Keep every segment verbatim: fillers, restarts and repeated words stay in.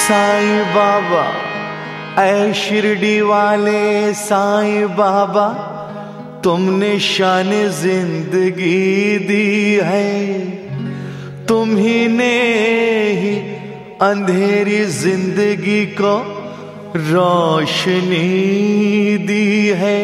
साईं बाबा, ऐ शिरडी वाले साईं बाबा, तुमने शान जिंदगी दी है, तुम ही ने ही अंधेरी जिंदगी को रोशनी दी है।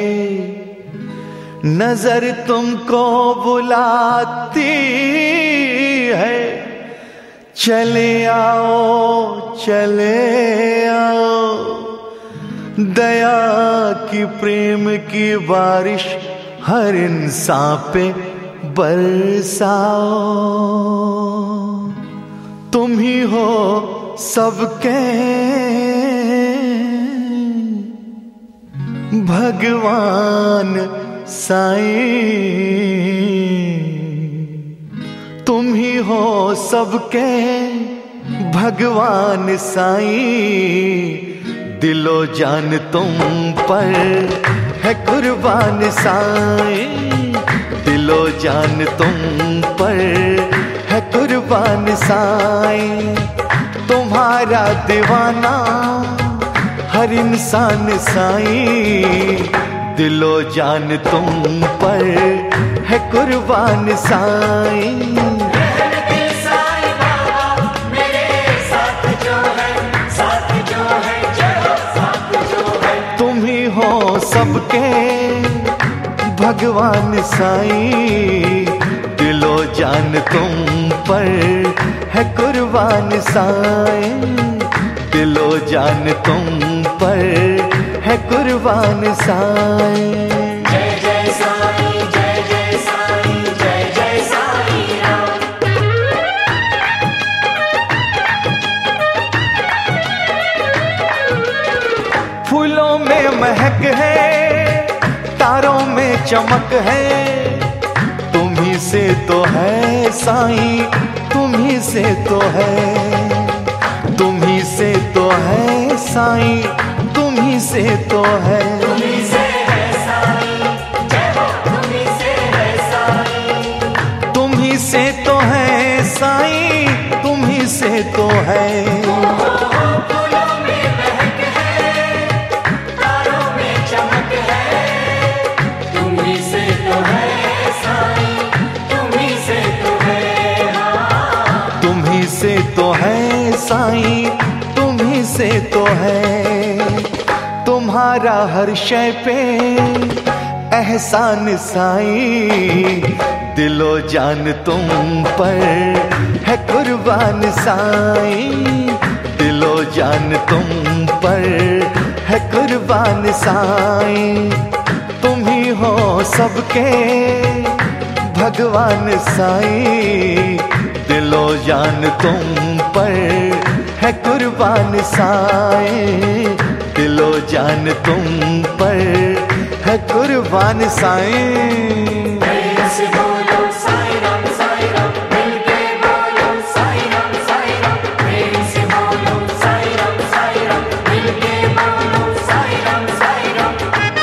नजर तुमको बुलाती है, चले आओ चले आओ, दया की प्रेम की बारिश हर इंसान पे बरसाओ। तुम ही हो सबके भगवान साईं, तुम ही हो सबके भगवान साईं, दिलो जान तुम पर है कुर्बान साईं, दिलो जान तुम पर है कुर्बान साईं। तुम्हारा दीवाना हर इंसान साईं, दिलो जान तुम पर है कुर्बान साईं। सबके भगवान साईं, दिलो जान तुम पर है कुर्बान साईं, दिलो जान तुम पर है कुर्बान साईं। जय जय साईं, जय जय साईं, जय जय साईं राम। फूलों में महक है, तारों में चमक है, तुम ही से तो है साईं, तुम ही से तो है, तुम ही से तो है साईं, तुम ही से तो है, तुम ही से है साईं, जय हो तुम ही से है साईं, तुम ही से तो है साईं, तुम ही से तो है। से तो है साईं, तुम ही से तो है, तुम्हारा हर शय पे एहसान साईं, दिलो जान तुम पर है कुर्बान साईं, दिलो जान तुम पर है कुर्बान साईं। तुम ही हो सबके भगवान साईं, दिलो जान तुम पर है कुर्बान साईं, दिलो जान तुम पर है कुर्बान साईं। से बोलो साईं राम, साईं राम, मिलके बोलो साईं राम, साईं राम, प्रेम से बोलो साईं राम, साईं राम, मिलके बोलो साईं राम, साईं राम।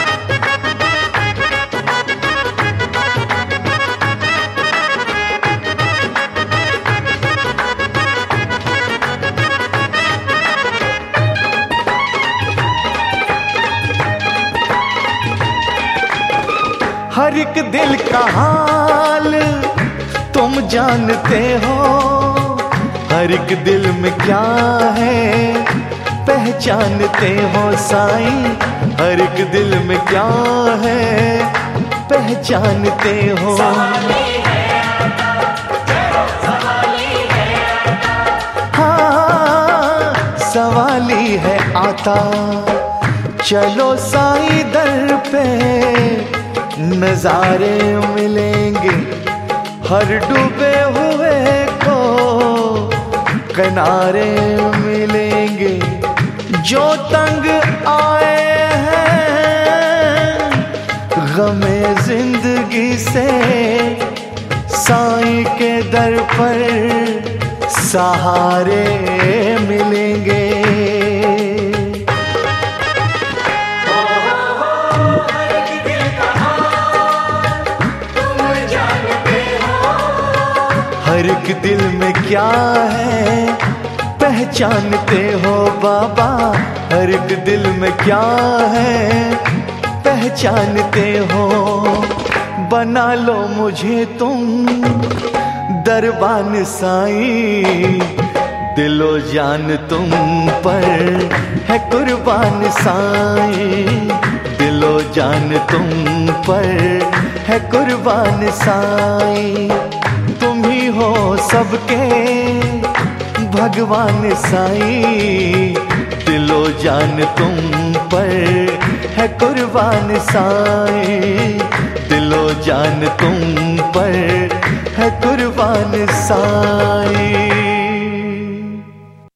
हर एक दिल का हाल तुम जानते हो, हर एक दिल में क्या है पहचानते हो साईं, हर एक दिल में क्या है पहचानते हो। हाँ सवाली है आता, चलो साईं दर पे नजारे मिलेंगे, हर डूबे हुए को किनारे मिलेंगे, जो तंग आए हैं गमे जिंदगी से, साईं के दर पर सहारे मिलेंगे। हर एक दिल में क्या है पहचानते हो बाबा हर एक दिल में क्या है, पहचानते हो। बना लो मुझे तुम दरबान साईं, दिलो जान तुम पर है कुर्बान साईं, दिलो जान तुम पर है कुर्बान साईं। तुम ही हो सबके भगवान साईं, दिलो जान तुम पर है कुर्बान साईं, दिलो जान तुम पर है कुर्बान साईं।